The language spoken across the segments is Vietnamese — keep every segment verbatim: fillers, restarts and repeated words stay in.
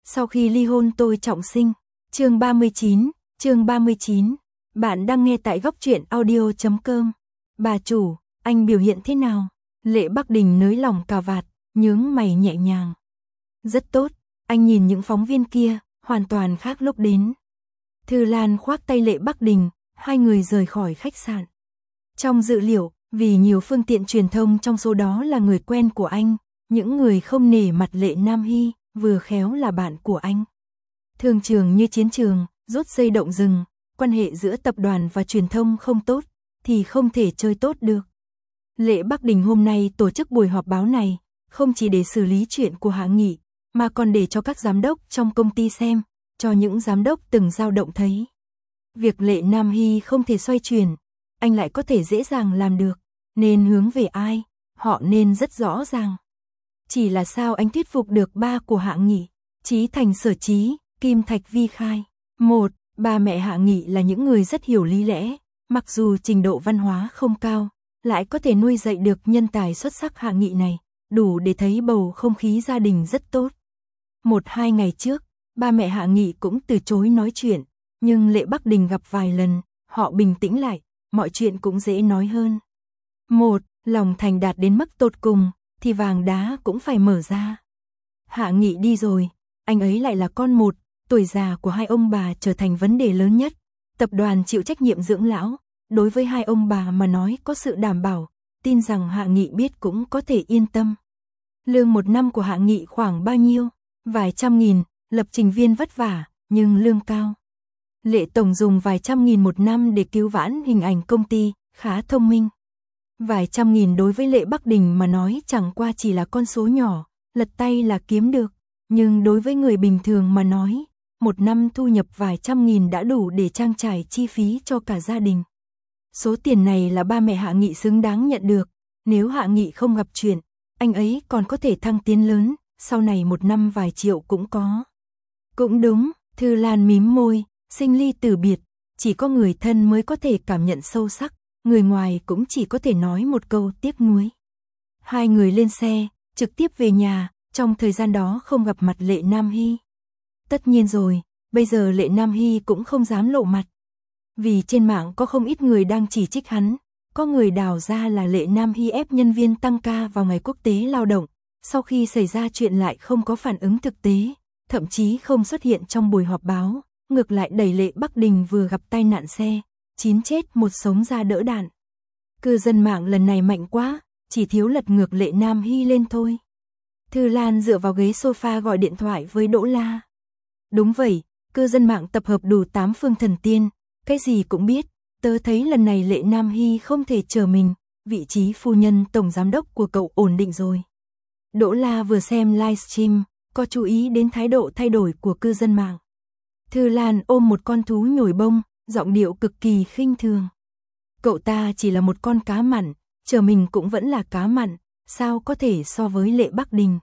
Sau khi ly hôn tôi trọng sinh. Chương ba mươi chín, chương ba mươi chín. Bạn đang nghe tại góc truyện audio chấm com. Bà chủ, anh biểu hiện thế nào? Lệ Bắc Đình nới lỏng cà vạt, nhướng mày nhẹ nhàng. Rất tốt, anh nhìn những phóng viên kia, hoàn toàn khác lúc đến. Thư Lan khoác tay Lệ Bắc Đình, hai người rời khỏi khách sạn. Trong dự liệu, vì nhiều phương tiện truyền thông trong số đó là người quen của anh, những người không nể mặt Lệ Nam Hy, vừa khéo là bạn của anh. Thương trường như chiến trường, rút dây động rừng, quan hệ giữa tập đoàn và truyền thông không tốt, thì không thể chơi tốt được. Lệ Bắc Đình hôm nay tổ chức buổi họp báo này, không chỉ để xử lý chuyện của Hạ Nghị, mà còn để cho các giám đốc trong công ty xem, cho những giám đốc từng dao động thấy. Việc Lệ Nam Hy không thể xoay chuyển, anh lại có thể dễ dàng làm được, nên hướng về ai, họ nên rất rõ ràng. Chỉ là sao anh thuyết phục được ba của Hạ Nghị, Chí Thành Sở Chí, Kim Thạch Vi Khai. Một, ba mẹ Hạ Nghị là những người rất hiểu lý lẽ, mặc dù trình độ văn hóa không cao, lại có thể nuôi dạy được nhân tài xuất sắc Hạ Nghị này, đủ để thấy bầu không khí gia đình rất tốt. Một hai ngày trước, ba mẹ Hạ Nghị cũng từ chối nói chuyện, nhưng Lệ Bắc Đình gặp vài lần, họ bình tĩnh lại, mọi chuyện cũng dễ nói hơn. Một, lòng thành đạt đến mức tột cùng, thì vàng đá cũng phải mở ra. Hạ Nghị đi rồi, anh ấy lại là con một, tuổi già của hai ông bà trở thành vấn đề lớn nhất. Tập đoàn chịu trách nhiệm dưỡng lão, đối với hai ông bà mà nói có sự đảm bảo, tin rằng Hạ Nghị biết cũng có thể yên tâm. Lương một năm của Hạ Nghị khoảng bao nhiêu? Vài trăm nghìn, lập trình viên vất vả, nhưng lương cao. Lệ Tổng dùng vài trăm nghìn một năm để cứu vãn hình ảnh công ty, khá thông minh. Vài trăm nghìn đối với Lệ Bắc Đình mà nói chẳng qua chỉ là con số nhỏ, lật tay là kiếm được. Nhưng đối với người bình thường mà nói, một năm thu nhập vài trăm nghìn đã đủ để trang trải chi phí cho cả gia đình. Số tiền này là ba mẹ Hạ Nghị xứng đáng nhận được, nếu Hạ Nghị không gặp chuyện, anh ấy còn có thể thăng tiến lớn, sau này một năm vài triệu cũng có. Cũng đúng, Thư Lan mím môi, sinh ly tử biệt, chỉ có người thân mới có thể cảm nhận sâu sắc, người ngoài cũng chỉ có thể nói một câu tiếc nuối. Hai người lên xe, trực tiếp về nhà, trong thời gian đó không gặp mặt Lệ Nam Hy. Tất nhiên rồi, bây giờ Lệ Nam Hy cũng không dám lộ mặt. Vì trên mạng có không ít người đang chỉ trích hắn, có người đào ra là Lệ Nam Hy ép nhân viên tăng ca vào ngày quốc tế lao động, sau khi xảy ra chuyện lại không có phản ứng thực tế, thậm chí không xuất hiện trong buổi họp báo, ngược lại đẩy Lệ Bắc Đình vừa gặp tai nạn xe, chín chết một sống ra đỡ đạn. Cư dân mạng lần này mạnh quá, chỉ thiếu lật ngược Lệ Nam Hy lên thôi. Thư Lan dựa vào ghế sofa gọi điện thoại với Đỗ La. Đúng vậy, cư dân mạng tập hợp đủ tám phương thần tiên, cái gì cũng biết, tớ thấy lần này Lệ Nam Hy không thể chờ mình, vị trí phu nhân tổng giám đốc của cậu ổn định rồi. Đỗ La vừa xem livestream, có chú ý đến thái độ thay đổi của cư dân mạng. Thư Lan ôm một con thú nhồi bông, giọng điệu cực kỳ khinh thường. Cậu ta chỉ là một con cá mặn, chờ mình cũng vẫn là cá mặn, sao có thể so với Lệ Bắc Đình.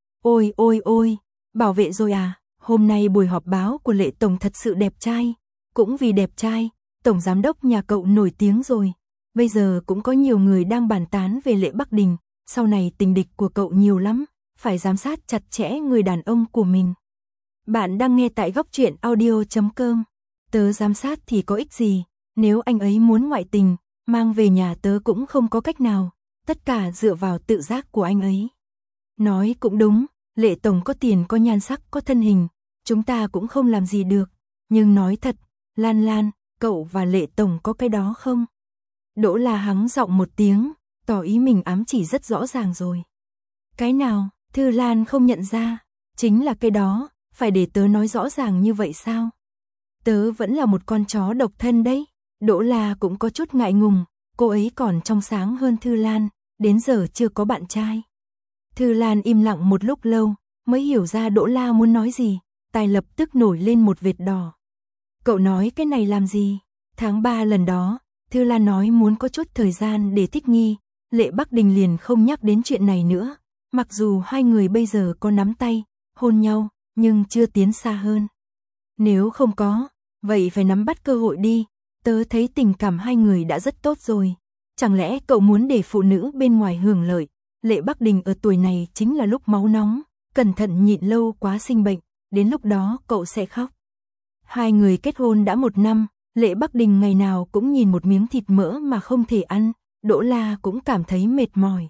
Ôi ôi ôi, bảo vệ rồi à, hôm nay buổi họp báo của Lệ Tổng thật sự đẹp trai, cũng vì đẹp trai, Tổng Giám đốc nhà cậu nổi tiếng rồi, bây giờ cũng có nhiều người đang bàn tán về Lệ Bắc Đình, sau này tình địch của cậu nhiều lắm, phải giám sát chặt chẽ người đàn ông của mình. Bạn đang nghe tại góc truyện audio chấm com. Tớ giám sát thì có ích gì, nếu anh ấy muốn ngoại tình, mang về nhà tớ cũng không có cách nào, tất cả dựa vào tự giác của anh ấy. Nói cũng đúng, Lệ Tổng có tiền có nhan sắc có thân hình, chúng ta cũng không làm gì được, nhưng nói thật, Lan Lan, cậu và Lệ Tổng có cái đó không? Đỗ La hắng giọng một tiếng, tỏ ý mình ám chỉ rất rõ ràng rồi. Cái nào? Thư Lan không nhận ra, chính là cái đó, phải để tớ nói rõ ràng như vậy sao? Tớ vẫn là một con chó độc thân đấy. Đỗ La cũng có chút ngại ngùng, cô ấy còn trong sáng hơn Thư Lan, đến giờ chưa có bạn trai. Thư Lan im lặng một lúc lâu, mới hiểu ra Đỗ La muốn nói gì, tai lập tức nổi lên một vệt đỏ. Cậu nói cái này làm gì? Tháng ba lần đó, Thư Lan nói muốn có chút thời gian để thích nghi, Lệ Bắc Đình liền không nhắc đến chuyện này nữa, mặc dù hai người bây giờ có nắm tay, hôn nhau, nhưng chưa tiến xa hơn. Nếu không có, vậy phải nắm bắt cơ hội đi, tớ thấy tình cảm hai người đã rất tốt rồi, chẳng lẽ cậu muốn để phụ nữ bên ngoài hưởng lợi? Lệ Bắc Đình ở tuổi này chính là lúc máu nóng, cẩn thận nhịn lâu quá sinh bệnh, đến lúc đó cậu sẽ khóc. Hai người kết hôn đã một năm, Lệ Bắc Đình ngày nào cũng nhìn một miếng thịt mỡ mà không thể ăn, Đỗ La cũng cảm thấy mệt mỏi.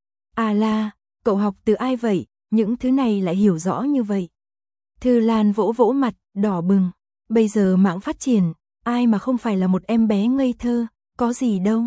À La, cậu học từ ai vậy, những thứ này lại hiểu rõ như vậy. Thư Lan vỗ vỗ mặt, đỏ bừng, bây giờ mạng phát triển, ai mà không phải là một em bé ngây thơ, có gì đâu.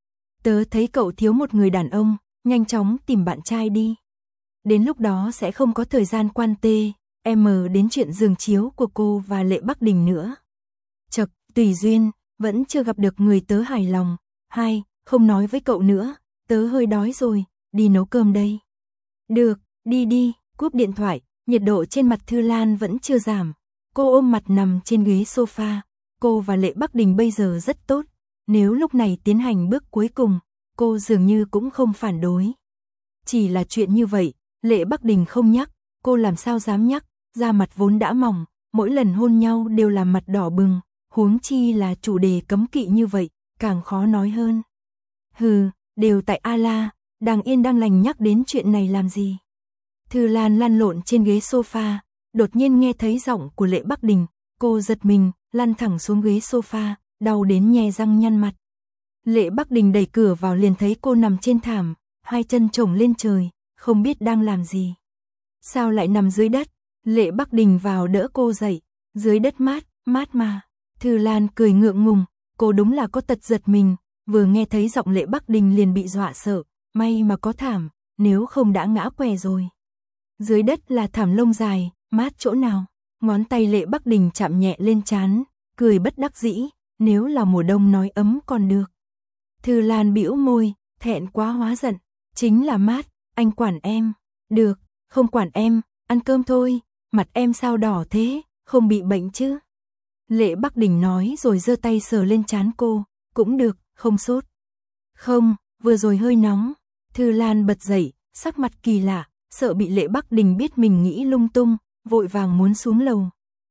Tớ thấy cậu thiếu một người đàn ông, nhanh chóng tìm bạn trai đi. Đến lúc đó sẽ không có thời gian quan tê, em đến chuyện giường chiếu của cô và Lệ Bắc Đình nữa. Chật, tùy duyên, vẫn chưa gặp được người tớ hài lòng. Hai, không nói với cậu nữa, tớ hơi đói rồi, đi nấu cơm đây. Được, đi đi, cúp điện thoại, nhiệt độ trên mặt Thư Lan vẫn chưa giảm. Cô ôm mặt nằm trên ghế sofa, cô và Lệ Bắc Đình bây giờ rất tốt. Nếu lúc này tiến hành bước cuối cùng, cô dường như cũng không phản đối. Chỉ là chuyện như vậy, Lệ Bắc Đình không nhắc, cô làm sao dám nhắc, da mặt vốn đã mỏng, mỗi lần hôn nhau đều làm mặt đỏ bừng, huống chi là chủ đề cấm kỵ như vậy, càng khó nói hơn. Hừ, đều tại A La, đang yên đang lành nhắc đến chuyện này làm gì. Thư Lan lăn lộn trên ghế sofa, đột nhiên nghe thấy giọng của Lệ Bắc Đình, cô giật mình, lăn thẳng xuống ghế sofa, đau đến nhe răng nhăn mặt. Lệ Bắc Đình đẩy cửa vào liền thấy cô nằm trên thảm, hai chân chổng lên trời, không biết đang làm gì. Sao lại nằm dưới đất? Lệ Bắc Đình vào đỡ cô dậy, dưới đất mát, mát mà. Thư Lan cười ngượng ngùng, cô đúng là có tật giật mình, vừa nghe thấy giọng Lệ Bắc Đình liền bị dọa sợ, may mà có thảm, nếu không đã ngã què rồi. Dưới đất là thảm lông dài, mát chỗ nào? Ngón tay Lệ Bắc Đình chạm nhẹ lên trán, cười bất đắc dĩ, nếu là mùa đông nói ấm còn được. Thư Lan bĩu môi, thẹn quá hóa giận, chính là mát, anh quản em. Được, không quản em, ăn cơm thôi, mặt em sao đỏ thế, không bị bệnh chứ? Lệ Bắc Đình nói rồi giơ tay sờ lên trán cô, cũng được, không sốt. Không, vừa rồi hơi nóng. Thư Lan bật dậy, sắc mặt kỳ lạ, sợ bị Lệ Bắc Đình biết mình nghĩ lung tung, vội vàng muốn xuống lầu.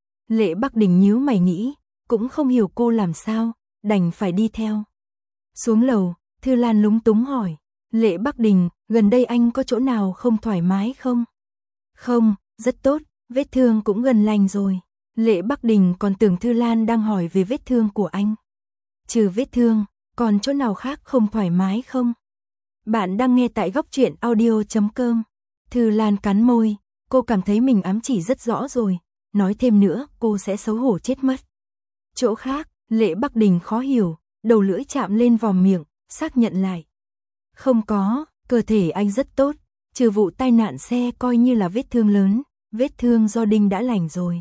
Lệ Bắc Đình nhíu mày nghĩ, cũng không hiểu cô làm sao, đành phải đi theo. Xuống lầu, Thư Lan lúng túng hỏi, Lệ Bắc Đình, gần đây anh có chỗ nào không thoải mái không? Không, rất tốt, vết thương cũng gần lành rồi. Lệ Bắc Đình còn tưởng Thư Lan đang hỏi về vết thương của anh. Trừ vết thương, còn chỗ nào khác không thoải mái không? Bạn đang nghe tại góc truyện audio chấm com. Thư Lan cắn môi, cô cảm thấy mình ám chỉ rất rõ rồi, nói thêm nữa cô sẽ xấu hổ chết mất. Chỗ khác, Lệ Bắc Đình khó hiểu, đầu lưỡi chạm lên vòm miệng, xác nhận lại. Không có, cơ thể anh rất tốt, trừ vụ tai nạn xe coi như là vết thương lớn, vết thương do đinh đã lành rồi.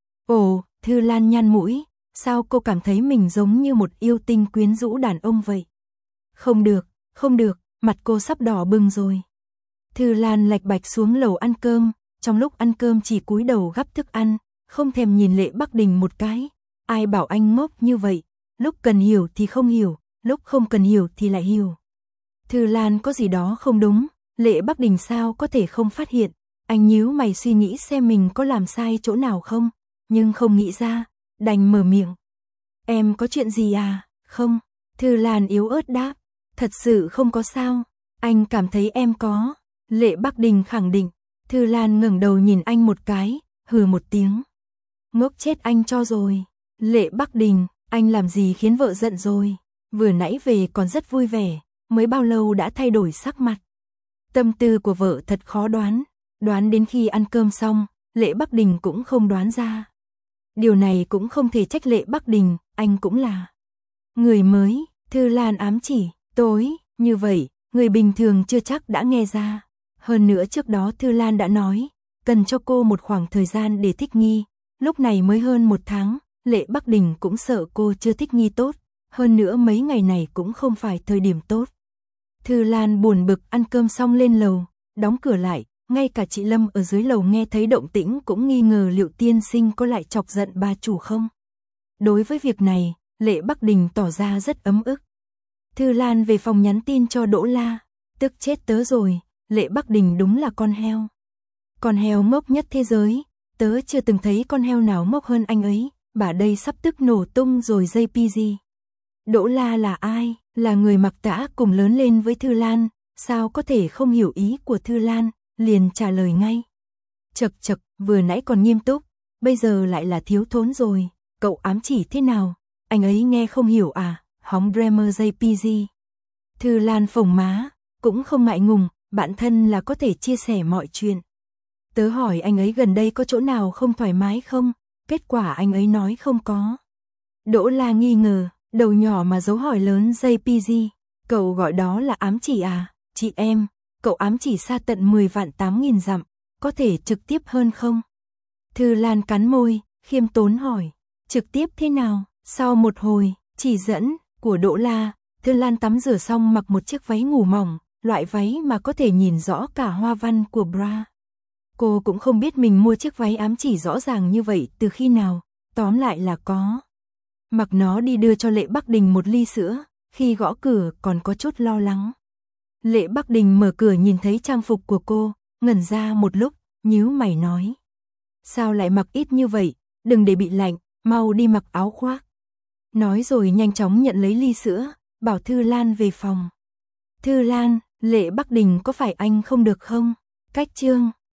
Ồ, Thư Lan nhăn mũi, sao cô cảm thấy mình giống như một yêu tinh quyến rũ đàn ông vậy? Không được, không được, mặt cô sắp đỏ bừng rồi. Thư Lan lạch bạch xuống lầu ăn cơm, trong lúc ăn cơm chỉ cúi đầu gắp thức ăn, không thèm nhìn Lệ Bắc Đình một cái. Ai bảo anh ngốc như vậy, lúc cần hiểu thì không hiểu, lúc không cần hiểu thì lại hiểu. Thư Lan có gì đó không đúng, Lệ Bắc Đình sao có thể không phát hiện, anh nhíu mày suy nghĩ xem mình có làm sai chỗ nào không, nhưng không nghĩ ra, đành mở miệng. Em có chuyện gì à? Không, Thư Lan yếu ớt đáp, thật sự không có sao, anh cảm thấy em có. Lệ Bắc Đình khẳng định, Thư Lan ngẩng đầu nhìn anh một cái, hừ một tiếng. Ngốc chết anh cho rồi. Lệ Bắc Đình, anh làm gì khiến vợ giận rồi? Vừa nãy về còn rất vui vẻ, mới bao lâu đã thay đổi sắc mặt. Tâm tư của vợ thật khó đoán, đoán đến khi ăn cơm xong, Lệ Bắc Đình cũng không đoán ra. Điều này cũng không thể trách Lệ Bắc Đình, anh cũng là người mới. Thư Lan ám chỉ, tối, như vậy, người bình thường chưa chắc đã nghe ra. Hơn nữa trước đó Thư Lan đã nói, cần cho cô một khoảng thời gian để thích nghi, lúc này mới hơn một tháng, Lệ Bắc Đình cũng sợ cô chưa thích nghi tốt, hơn nữa mấy ngày này cũng không phải thời điểm tốt. Thư Lan buồn bực ăn cơm xong lên lầu, đóng cửa lại, ngay cả chị Lâm ở dưới lầu nghe thấy động tĩnh cũng nghi ngờ liệu tiên sinh có lại chọc giận bà chủ không. Đối với việc này, Lệ Bắc Đình tỏ ra rất ấm ức. Thư Lan về phòng nhắn tin cho Đỗ La, tức chết tớ rồi, Lệ Bắc Đình đúng là con heo. Con heo ngốc nhất thế giới, tớ chưa từng thấy con heo nào ngốc hơn anh ấy, bà đây sắp tức nổ tung rồi gi pê giê. Đỗ La là ai? Là người mặc tã cùng lớn lên với Thư Lan, sao có thể không hiểu ý của Thư Lan, liền trả lời ngay. Chật chật, vừa nãy còn nghiêm túc, bây giờ lại là thiếu thốn rồi, cậu ám chỉ thế nào, anh ấy nghe không hiểu à, hóng Dreamer gi pê giê. Thư Lan phồng má, cũng không ngại ngùng, bạn thân là có thể chia sẻ mọi chuyện. Tớ hỏi anh ấy gần đây có chỗ nào không thoải mái không, kết quả anh ấy nói không có. Đỗ La nghi ngờ, đầu nhỏ mà dấu hỏi lớn gi pê giê, cậu gọi đó là ám chỉ à, chị em, cậu ám chỉ xa tận mười vạn tám nghìn dặm, có thể trực tiếp hơn không? Thư Lan cắn môi, khiêm tốn hỏi, trực tiếp thế nào? Sau một hồi, chỉ dẫn của Đỗ La, Thư Lan tắm rửa xong mặc một chiếc váy ngủ mỏng, loại váy mà có thể nhìn rõ cả hoa văn của bra. Cô cũng không biết mình mua chiếc váy ám chỉ rõ ràng như vậy từ khi nào, tóm lại là có. Mặc nó đi đưa cho Lệ Bắc Đình một ly sữa, khi gõ cửa còn có chút lo lắng. Lệ Bắc Đình mở cửa nhìn thấy trang phục của cô, ngẩn ra một lúc, nhíu mày nói. Sao lại mặc ít như vậy, đừng để bị lạnh, mau đi mặc áo khoác. Nói rồi nhanh chóng nhận lấy ly sữa, bảo Thư Lan về phòng. Thư Lan, Lệ Bắc Đình có phải anh không được không? Cách chương